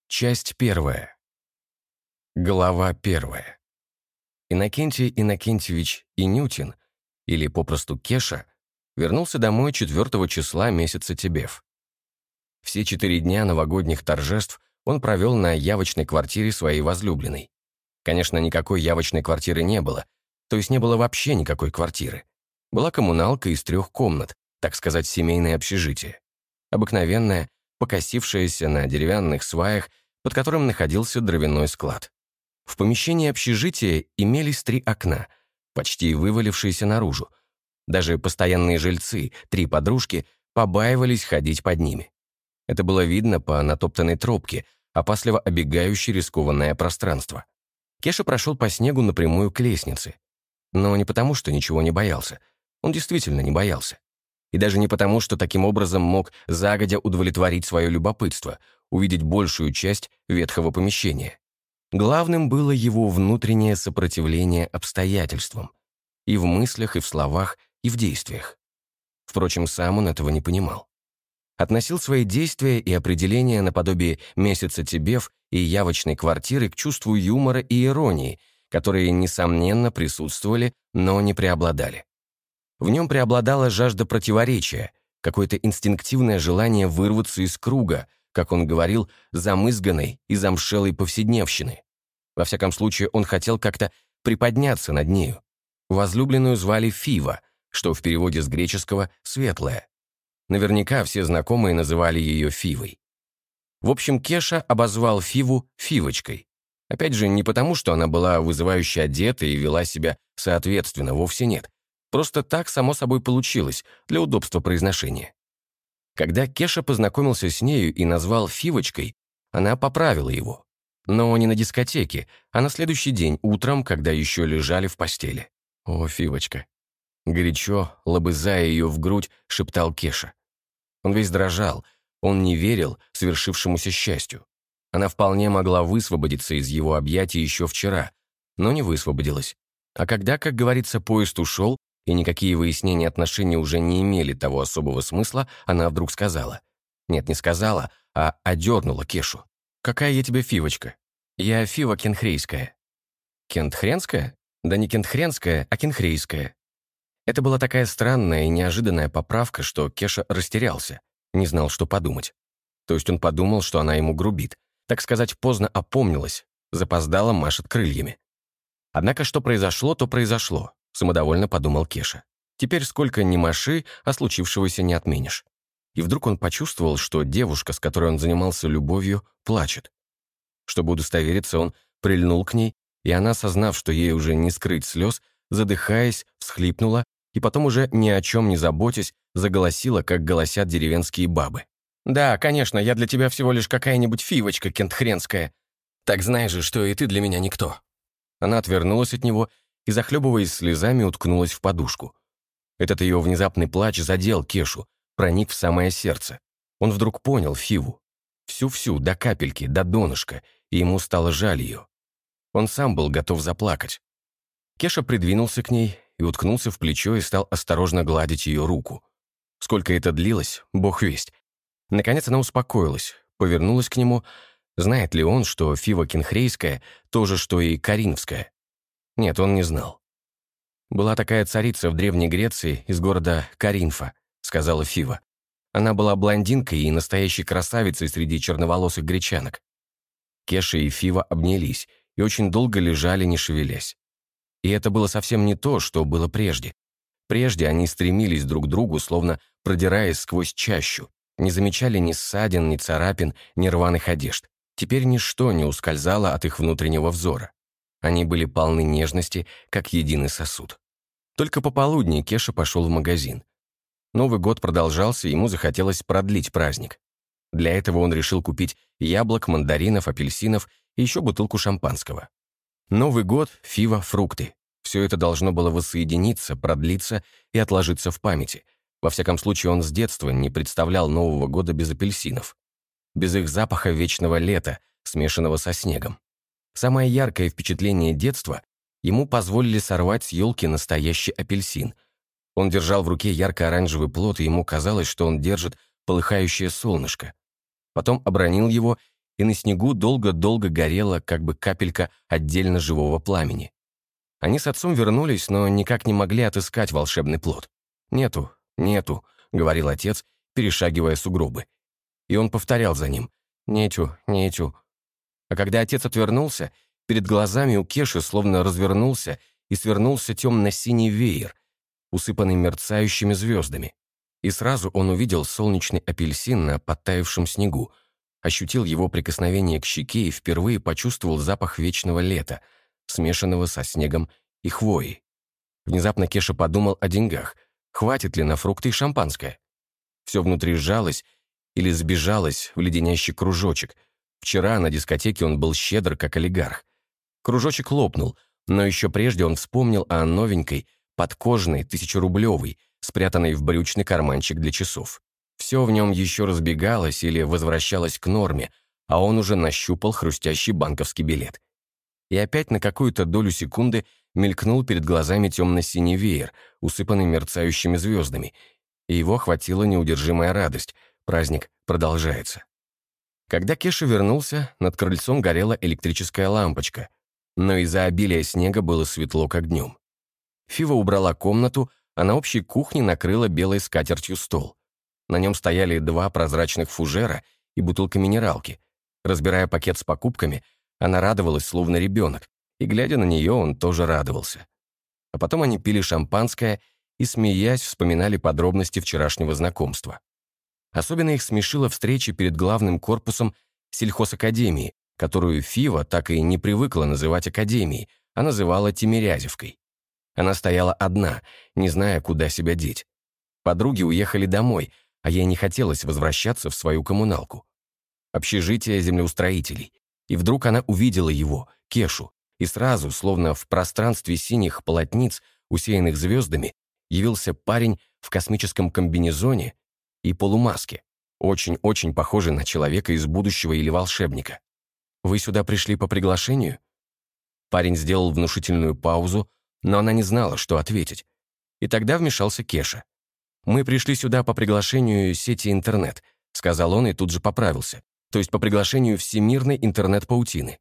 Часть первая. Глава первая. Иннокентий Иннокентьевич Инютин, или попросту Кеша, вернулся домой 4 числа месяца Тебев. Все 4 дня новогодних торжеств он провел на явочной квартире своей возлюбленной. Конечно, никакой явочной квартиры не было, то есть не было вообще никакой квартиры. Была коммуналка из 3 комнат, так сказать, семейное общежитие. Обыкновенное, покосившаяся на деревянных сваях, под которым находился дровяной склад. В помещении общежития имелись 3 окна, почти вывалившиеся наружу. Даже постоянные жильцы, 3 подружки, побаивались ходить под ними. Это было видно по натоптанной тропке, опасливо обегающей рискованное пространство. Кеша прошел по снегу напрямую к лестнице. Но не потому, что ничего не боялся. Он действительно не боялся. И даже не потому, что таким образом мог загодя удовлетворить свое любопытство, увидеть большую часть ветхого помещения. Главным было его внутреннее сопротивление обстоятельствам. И в мыслях, и в словах, и в действиях. Впрочем, сам он этого не понимал. Относил свои действия и определения наподобие «месяца Тебев» и явочной квартиры к чувству юмора и иронии, которые, несомненно, присутствовали, но не преобладали. В нем преобладала жажда противоречия, какое-то инстинктивное желание вырваться из круга, как он говорил, замызганной и замшелой повседневщины. Во всяком случае, он хотел как-то приподняться над нею. Возлюбленную звали Фива, что в переводе с греческого «светлая». Наверняка все знакомые называли ее Фивой. В общем, Кеша обозвал Фиву Фивочкой. Опять же, не потому, что она была вызывающе одета и вела себя соответственно, вовсе нет. Просто так само собой получилось, для удобства произношения. Когда Кеша познакомился с нею и назвал Фивочкой, она поправила его. Но не на дискотеке, а на следующий день утром, когда еще лежали в постели. «О, Фивочка!» Горячо, лобызая ее в грудь, шептал Кеша. Он весь дрожал, он не верил свершившемуся счастью. Она вполне могла высвободиться из его объятий еще вчера, но не высвободилась. А когда, как говорится, поезд ушел, и никакие выяснения отношений уже не имели того особого смысла, она вдруг сказала. Нет, не сказала, а одернула Кешу. «Какая я тебе Фивочка? Я Фива Кенхрейская». «Кентхренская? Да не Кентхренская, а Кенхрейская». Это была такая странная и неожиданная поправка, что Кеша растерялся, не знал, что подумать. То есть он подумал, что она ему грубит. Так сказать, поздно опомнилась, запоздала, машет крыльями. Однако что произошло, то произошло. Самодовольно подумал Кеша. Теперь сколько ни маши, а случившегося не отменишь. И вдруг он почувствовал, что девушка, с которой он занимался любовью, плачет. Чтобы удостовериться, он прильнул к ней, и она, осознав, что ей уже не скрыть слез, задыхаясь, всхлипнула, и потом уже ни о чем не заботясь, заголосила, как голосят деревенские бабы. «Да, конечно, я для тебя всего лишь какая-нибудь Фивочка кентхренская. Так знаешь же, что и ты для меня никто». Она отвернулась от него и, захлебываясь слезами, уткнулась в подушку. Этот ее внезапный плач задел Кешу, проник в самое сердце. Он вдруг понял Фиву. Всю-всю, до капельки, до донышка, и ему стало жаль ее. Он сам был готов заплакать. Кеша придвинулся к ней и уткнулся в плечо и стал осторожно гладить ее руку. Сколько это длилось, бог весть. Наконец она успокоилась, повернулась к нему. Знает ли он, что Фива Кенхрейская то же, что и Каринфская? Нет, он не знал. «Была такая царица в Древней Греции из города Каринфа», — сказала Фива. Она была блондинкой и настоящей красавицей среди черноволосых гречанок. Кеша и Фива обнялись и очень долго лежали, не шевелясь. И это было совсем не то, что было прежде. Прежде они стремились друг к другу, словно продираясь сквозь чащу, не замечали ни ссадин, ни царапин, ни рваных одежд. Теперь ничто не ускользало от их внутреннего взора. Они были полны нежности, как единый сосуд. Только пополудни Кеша пошел в магазин. Новый год продолжался, ему захотелось продлить праздник. Для этого он решил купить яблок, мандаринов, апельсинов и еще бутылку шампанского. Новый год, Фива, фрукты. Все это должно было воссоединиться, продлиться и отложиться в памяти. Во всяком случае, он с детства не представлял Нового года без апельсинов. Без их запаха вечного лета, смешанного со снегом. Самое яркое впечатление детства ему позволили сорвать с елки настоящий апельсин. Он держал в руке ярко-оранжевый плод, и ему казалось, что он держит полыхающее солнышко. Потом обронил его и на снегу долго-долго горела как бы капелька отдельно живого пламени. Они с отцом вернулись, но никак не могли отыскать волшебный плод. «Нету, нету», — говорил отец, перешагивая сугробы. И он повторял за ним: «Нету, нету». А когда отец отвернулся, перед глазами у Кеши словно развернулся и свернулся темно-синий веер, усыпанный мерцающими звездами. И сразу он увидел солнечный апельсин на подтаявшем снегу, ощутил его прикосновение к щеке и впервые почувствовал запах вечного лета, смешанного со снегом и хвоей. Внезапно Кеша подумал о деньгах. Хватит ли на фрукты и шампанское? Все внутри сжалось или сбежалось в леденящий кружочек. Вчера на дискотеке он был щедр, как олигарх. Кружочек лопнул, но еще прежде он вспомнил о новенькой, подкожной, 1000-рублевой, спрятанной в брючный карманчик для часов. Все в нем еще разбегалось или возвращалось к норме, а он уже нащупал хрустящий банковский билет. И опять на какую-то долю секунды мелькнул перед глазами темно-синий веер, усыпанный мерцающими звездами, и его охватила неудержимая радость. Праздник продолжается. Когда Кеша вернулся, над крыльцом горела электрическая лампочка, но из-за обилия снега было светло, как днем. Фива убрала комнату, а на общей кухне накрыла белой скатертью стол. На нем стояли 2 прозрачных фужера и бутылка минералки. Разбирая пакет с покупками, она радовалась, словно ребенок, и, глядя на нее, он тоже радовался. А потом они пили шампанское и, смеясь, вспоминали подробности вчерашнего знакомства. Особенно их смешила встреча перед главным корпусом сельхозакадемии, которую Фива так и не привыкла называть академией, а называла Тимирязевкой. Она стояла одна, не зная, куда себя деть. Подруги уехали домой, а ей не хотелось возвращаться в свою коммуналку. Общежитие землеустроителей. И вдруг она увидела его, Кешу, и сразу, словно в пространстве синих полотниц, усеянных звездами, явился парень в космическом комбинезоне и полумаске, очень-очень похожий на человека из будущего или волшебника. «Вы сюда пришли по приглашению?» Парень сделал внушительную паузу, но она не знала, что ответить. И тогда вмешался Кеша. «Мы пришли сюда по приглашению сети интернет», — сказал он и тут же поправился. «То есть по приглашению всемирной интернет-паутины».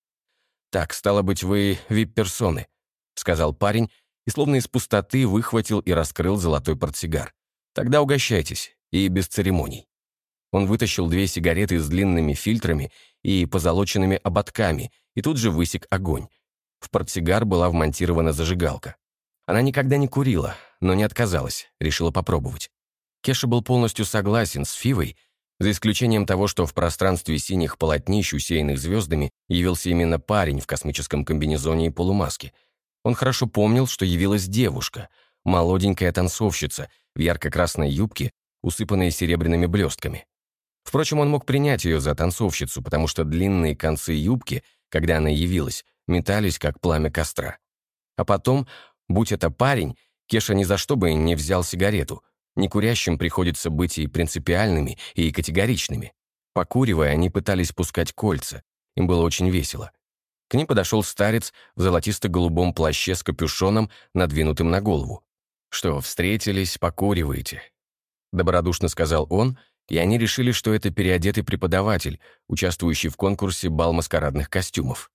«Так, стало быть, вы вип-персоны», — сказал парень, и словно из пустоты выхватил и раскрыл золотой портсигар. «Тогда угощайтесь, и без церемоний». Он вытащил 2 сигареты с длинными фильтрами и позолоченными ободками, и тут же высек огонь. В портсигар была вмонтирована зажигалка. Она никогда не курила, но не отказалась, решила попробовать. Кеша был полностью согласен с Фивой, за исключением того, что в пространстве синих полотнищ, усеянных звездами, явился именно парень в космическом комбинезоне и полумаске. Он хорошо помнил, что явилась девушка, молоденькая танцовщица в ярко-красной юбке, усыпанной серебряными блестками. Впрочем, он мог принять ее за танцовщицу, потому что длинные концы юбки, когда она явилась, метались, как пламя костра. А потом, будь это парень, Кеша ни за что бы не взял сигарету. Некурящим приходится быть и принципиальными, и категоричными. Покуривая, они пытались пускать кольца. Им было очень весело. К ним подошел старец в золотисто-голубом плаще с капюшоном, надвинутым на голову. «Что, встретились, покуриваете?» Добродушно сказал он, и они решили, что это переодетый преподаватель, участвующий в конкурсе бал маскарадных костюмов.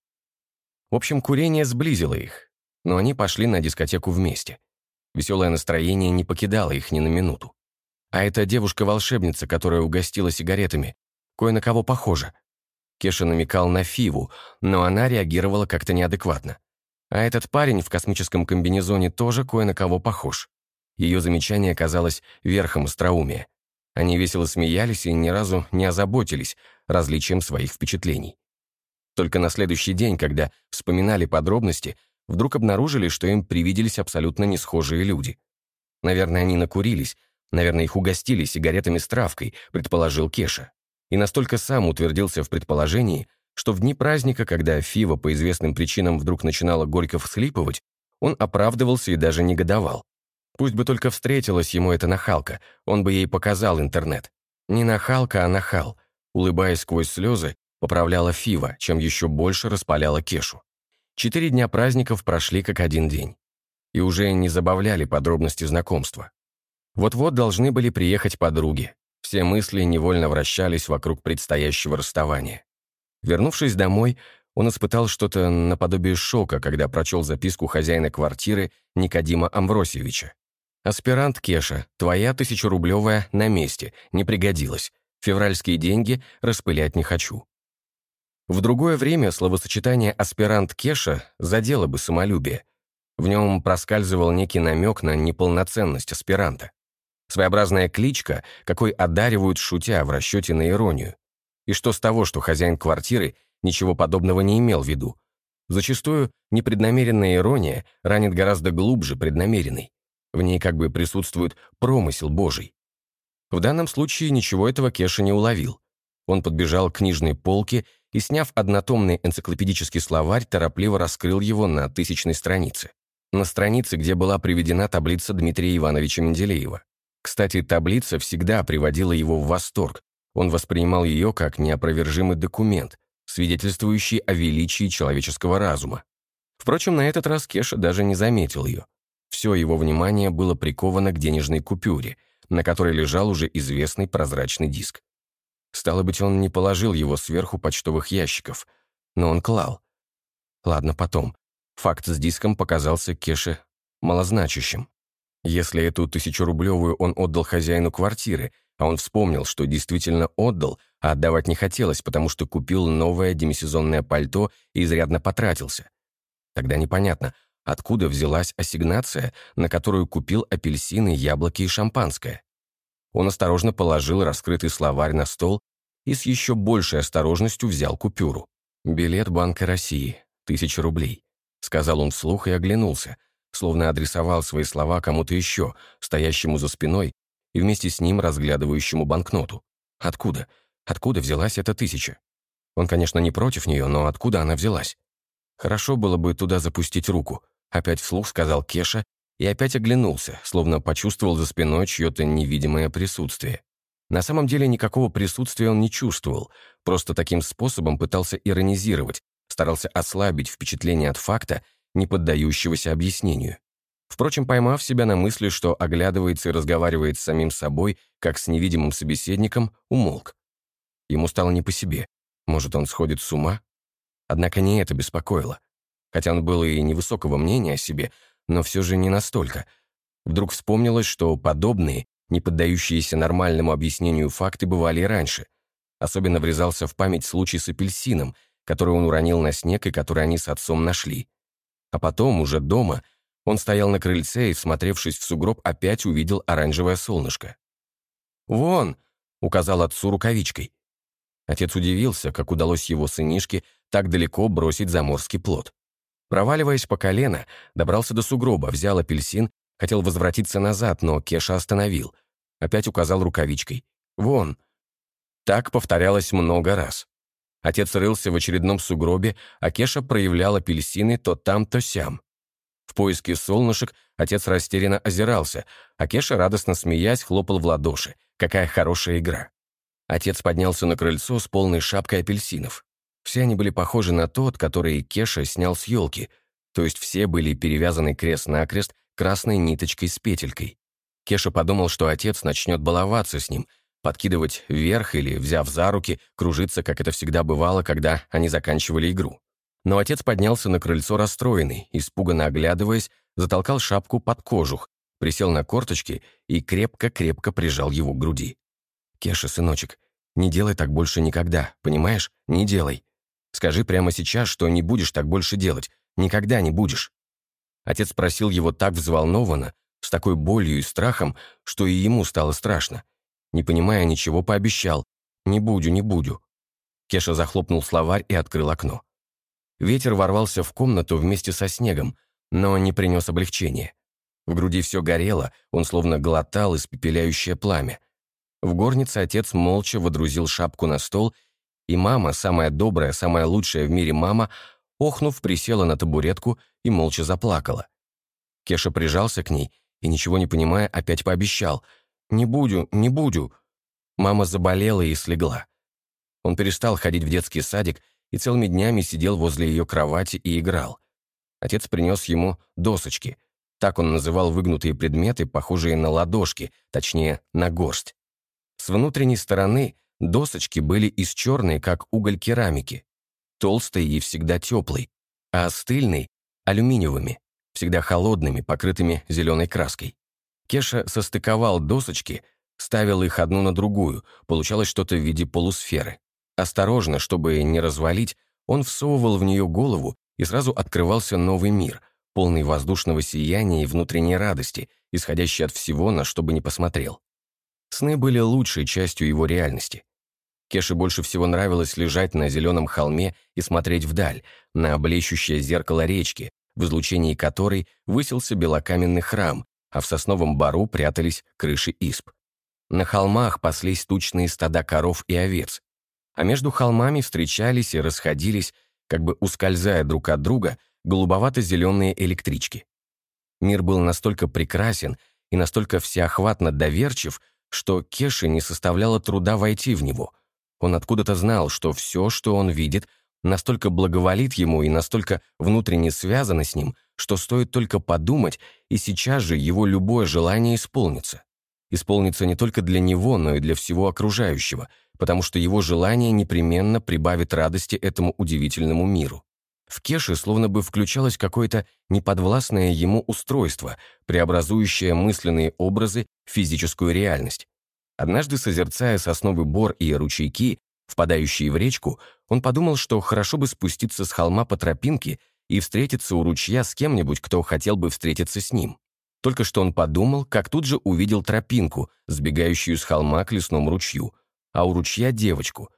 В общем, курение сблизило их, но они пошли на дискотеку вместе. Веселое настроение не покидало их ни на минуту. А эта девушка-волшебница, которая угостила сигаретами, кое на кого похожа. Кеша намекал на Фиву, но она реагировала как-то неадекватно. А этот парень в космическом комбинезоне тоже кое на кого похож. Ее замечание казалось верхом остроумия. Они весело смеялись и ни разу не озаботились различием своих впечатлений. Только на следующий день, когда вспоминали подробности, вдруг обнаружили, что им привиделись абсолютно не схожие люди. Наверное, они накурились, наверное, их угостили сигаретами с травкой, предположил Кеша. И настолько сам утвердился в предположении, что в дни праздника, когда Фива по известным причинам вдруг начинала горько всхлипывать, он оправдывался и даже негодовал. Пусть бы только встретилась ему эта нахалка, он бы ей показал интернет. Не нахалка, а нахал. Улыбаясь сквозь слезы, поправляла Фива, чем еще больше распаляла Кешу. 4 дня праздников прошли как один день. И уже не забавляли подробности знакомства. Вот-вот должны были приехать подруги. Все мысли невольно вращались вокруг предстоящего расставания. Вернувшись домой, он испытал что-то наподобие шока, когда прочел записку хозяина квартиры Никодима Амвросьевича. «Аспирант Кеша, твоя 1000-рублевая на месте, не пригодилась. Февральские деньги распылять не хочу». В другое время словосочетание «аспирант Кеша» задело бы самолюбие. В нем проскальзывал некий намек на неполноценность аспиранта. Своеобразная кличка, какой одаривают шутя в расчете на иронию. И что с того, что хозяин квартиры ничего подобного не имел в виду? Зачастую непреднамеренная ирония ранит гораздо глубже преднамеренной. В ней как бы присутствует промысел Божий. В данном случае ничего этого Кеша не уловил. Он подбежал к книжной полке и, сняв однотомный энциклопедический словарь, торопливо раскрыл его на 1000-й странице. На странице, где была приведена таблица Дмитрия Ивановича Менделеева. Кстати, таблица всегда приводила его в восторг. Он воспринимал ее как неопровержимый документ, свидетельствующий о величии человеческого разума. Впрочем, на этот раз Кеша даже не заметил ее. Все его внимание было приковано к денежной купюре, на которой лежал уже известный прозрачный диск. Стало быть, он не положил его сверху почтовых ящиков, но он клал. Ладно, потом. Факт с диском показался Кеше малозначащим. Если эту 1000-рублевую он отдал хозяину квартиры, а он вспомнил, что действительно отдал, а отдавать не хотелось, потому что купил новое демисезонное пальто и изрядно потратился, тогда непонятно, откуда взялась ассигнация, на которую купил апельсины, яблоки и шампанское. Он осторожно положил раскрытый словарь на стол и с еще большей осторожностью взял купюру. «Билет Банка России, 1000 рублей», — сказал он вслух и оглянулся, словно адресовал свои слова кому-то еще, стоящему за спиной и вместе с ним разглядывающему банкноту. Откуда? Откуда взялась эта 1000? Он, конечно, не против нее, но откуда она взялась? Хорошо было бы туда запустить руку, опять вслух сказал Кеша и опять оглянулся, словно почувствовал за спиной чье-то невидимое присутствие. На самом деле никакого присутствия он не чувствовал, просто таким способом пытался иронизировать, старался ослабить впечатление от факта, не поддающегося объяснению. Впрочем, поймав себя на мысли, что оглядывается и разговаривает с самим собой, как с невидимым собеседником, умолк. Ему стало не по себе. Может, он сходит с ума? Однако не это беспокоило. Хотя он был и невысокого мнения о себе, но все же не настолько. Вдруг вспомнилось, что подобные, не поддающиеся нормальному объяснению факты бывали и раньше. Особенно врезался в память случай с апельсином, который он уронил на снег и который они с отцом нашли. А потом, уже дома, он стоял на крыльце и, всмотревшись в сугроб, опять увидел оранжевое солнышко. «Вон!» — указал отцу рукавичкой. Отец удивился, как удалось его сынишке так далеко бросить заморский плод. Проваливаясь по колено, добрался до сугроба, взял апельсин, хотел возвратиться назад, но Кеша остановил. Опять указал рукавичкой. «Вон!» Так повторялось много раз. Отец рылся в очередном сугробе, а Кеша проявлял апельсины то там, то сям. В поиске солнышек отец растерянно озирался, а Кеша, радостно смеясь, хлопал в ладоши. Какая хорошая игра. Отец поднялся на крыльцо с полной шапкой апельсинов. Все они были похожи на тот, который Кеша снял с елки, то есть все были перевязаны крест-накрест красной ниточкой с петелькой. Кеша подумал, что отец начнет баловаться с ним, подкидывать вверх или, взяв за руки, кружиться, как это всегда бывало, когда они заканчивали игру. Но отец поднялся на крыльцо расстроенный, испуганно оглядываясь, затолкал шапку под кожух, присел на корточки и крепко-крепко прижал его к груди. «Кеша, сыночек, не делай так больше никогда, понимаешь? Не делай. Скажи прямо сейчас, что не будешь так больше делать. Никогда не будешь». Отец спросил его так взволнованно, с такой болью и страхом, что и ему стало страшно. Не понимая ничего, пообещал: «Не буду, не буду». Кеша захлопнул словарь и открыл окно. Ветер ворвался в комнату вместе со снегом, но не принес облегчения. В груди все горело, он словно глотал испепеляющее пламя. В горнице отец молча водрузил шапку на стол, и мама, самая добрая, самая лучшая в мире мама, охнув, присела на табуретку и молча заплакала. Кеша прижался к ней и, ничего не понимая, опять пообещал: «Не буду, не буду». Мама заболела и слегла. Он перестал ходить в детский садик и целыми днями сидел возле ее кровати и играл. Отец принес ему досочки. Так он называл выгнутые предметы, похожие на ладошки, точнее, на горсть. С внутренней стороны досочки были из черной, как уголь керамики, толстой и всегда теплой, а стыльной — алюминиевыми, всегда холодными, покрытыми зеленой краской. Кеша состыковал досочки, ставил их одну на другую, получалось что-то в виде полусферы. Осторожно, чтобы не развалить, он всовывал в нее голову, и сразу открывался новый мир, полный воздушного сияния и внутренней радости, исходящей от всего, на что бы ни посмотрел. Сны были лучшей частью его реальности. Кеше больше всего нравилось лежать на зеленом холме и смотреть вдаль, на блещущее зеркало речки, в излучении которой высился белокаменный храм, а в сосновом бору прятались крыши исп. На холмах паслись тучные стада коров и овец, а между холмами встречались и расходились, как бы ускользая друг от друга, голубовато-зеленые электрички. Мир был настолько прекрасен и настолько всеохватно доверчив, что Кеше не составляло труда войти в него. Он откуда-то знал, что все, что он видит, настолько благоволит ему и настолько внутренне связано с ним, что стоит только подумать, и сейчас же его любое желание исполнится. Исполнится не только для него, но и для всего окружающего, потому что его желание непременно прибавит радости этому удивительному миру. В Кеше словно бы включалось какое-то неподвластное ему устройство, преобразующее мысленные образы в физическую реальность. Однажды, созерцая сосновый бор и ручейки, впадающие в речку, он подумал, что хорошо бы спуститься с холма по тропинке и встретиться у ручья с кем-нибудь, кто хотел бы встретиться с ним. Только что он подумал, как тут же увидел тропинку, сбегающую с холма к лесному ручью, а у ручья девочку,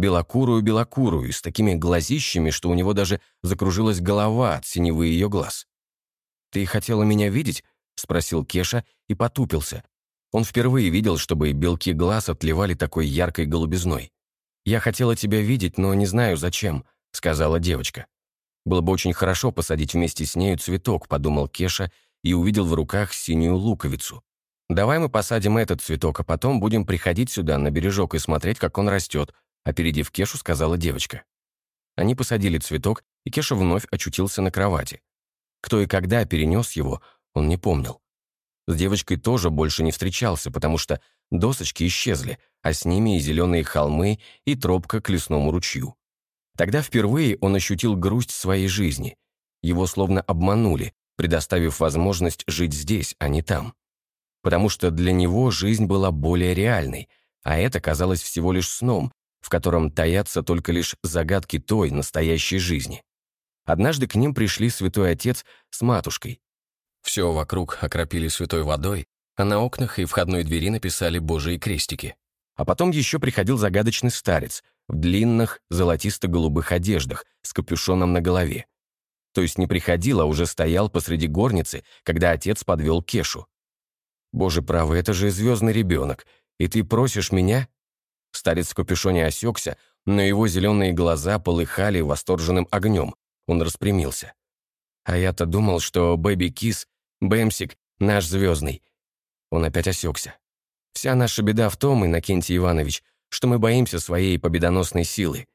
белокурую, с такими глазищами, что у него даже закружилась голова от синевы ее глаз. «Ты хотела меня видеть?» — спросил Кеша и потупился. Он впервые видел, чтобы белки глаз отливали такой яркой голубизной. «Я хотела тебя видеть, но не знаю, зачем», — сказала девочка. «Было бы очень хорошо посадить вместе с нею цветок», — подумал Кеша и увидел в руках синюю луковицу. «Давай мы посадим этот цветок, а потом будем приходить сюда, на бережок, и смотреть, как он растет», — опередив Кешу, сказала девочка. Они посадили цветок, и Кеша вновь очутился на кровати. Кто и когда перенес его, он не помнил. С девочкой тоже больше не встречался, потому что досочки исчезли, а с ними и зеленые холмы, и тропка к лесному ручью. Тогда впервые он ощутил грусть своей жизни. Его словно обманули, предоставив возможность жить здесь, а не там. Потому что для него жизнь была более реальной, а это казалось всего лишь сном, в котором таятся только лишь загадки той настоящей жизни. Однажды к ним пришли святой отец с матушкой. Все вокруг окропили святой водой, а на окнах и входной двери написали Божьи крестики. А потом еще приходил загадочный старец в длинных золотисто-голубых одеждах с капюшоном на голове. То есть не приходил, а уже стоял посреди горницы, когда отец подвел Кешу. «Боже правый, это же звездный ребенок, и ты просишь меня?» Старец в капюшоне осекся, но его зеленые глаза полыхали восторженным огнем. Он распрямился. «А я-то думал, что Бэби Кис, Бэмсик, наш звездный». Он опять осекся. «Вся наша беда в том, Иннокентий Иванович, что мы боимся своей победоносной силы.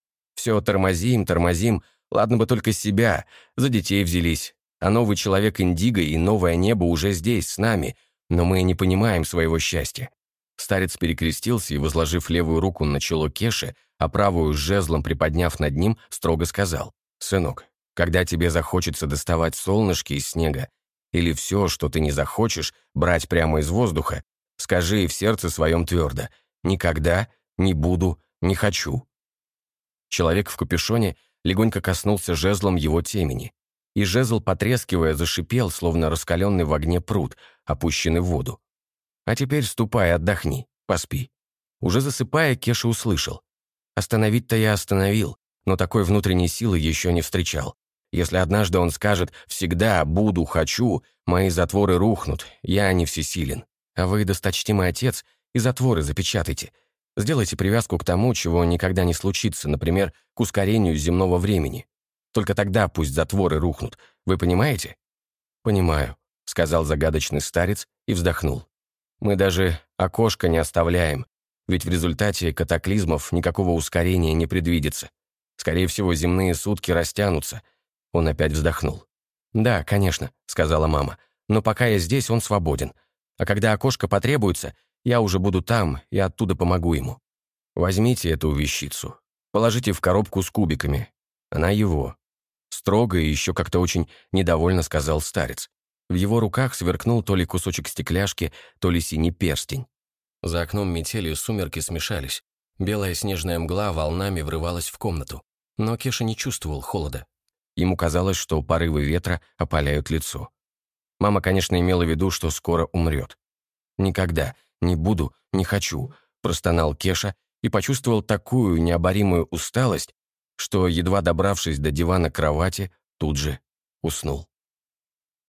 Все тормозим, ладно бы только себя, за детей взялись. А новый человек Индиго и новое небо уже здесь, с нами, но мы не понимаем своего счастья». Старец перекрестился и, возложив левую руку на чело Кеши, а правую с жезлом приподняв над ним, строго сказал: «Сынок, когда тебе захочется доставать солнышки из снега или все, что ты не захочешь, брать прямо из воздуха, скажи в сердце своем твердо: никогда, не буду, не хочу». Человек в капюшоне легонько коснулся жезлом его темени, и жезл, потрескивая, зашипел, словно раскаленный в огне пруд, опущенный в воду. «А теперь ступай, отдохни, поспи». Уже засыпая, Кеша услышал: «Остановить-то я остановил, но такой внутренней силы еще не встречал. Если однажды он скажет «всегда, буду, хочу», мои затворы рухнут, я не всесилен. А вы, досточтимый отец, и затворы запечатайте. Сделайте привязку к тому, чего никогда не случится, например, к ускорению земного времени. Только тогда пусть затворы рухнут. Вы понимаете?» «Понимаю», — сказал загадочный старец и вздохнул. «Мы даже окошко не оставляем, ведь в результате катаклизмов никакого ускорения не предвидится. Скорее всего, земные сутки растянутся». Он опять вздохнул. «Да, конечно», — сказала мама, «но пока я здесь, он свободен. А когда окошко потребуется, я уже буду там и оттуда помогу ему. Возьмите эту вещицу, положите в коробку с кубиками, Она его. Строго и еще как-то очень недовольно сказал старец. В его руках сверкнул то ли кусочек стекляшки, то ли синий перстень. За окном метели и сумерки смешались. Белая снежная мгла волнами врывалась в комнату. Но Кеша не чувствовал холода. Ему казалось, что порывы ветра опаляют лицо. Мама, конечно, имела в виду, что скоро умрет. «Никогда, не буду, не хочу», – простонал Кеша и почувствовал такую необоримую усталость, что, едва добравшись до дивана кровати, тут же уснул.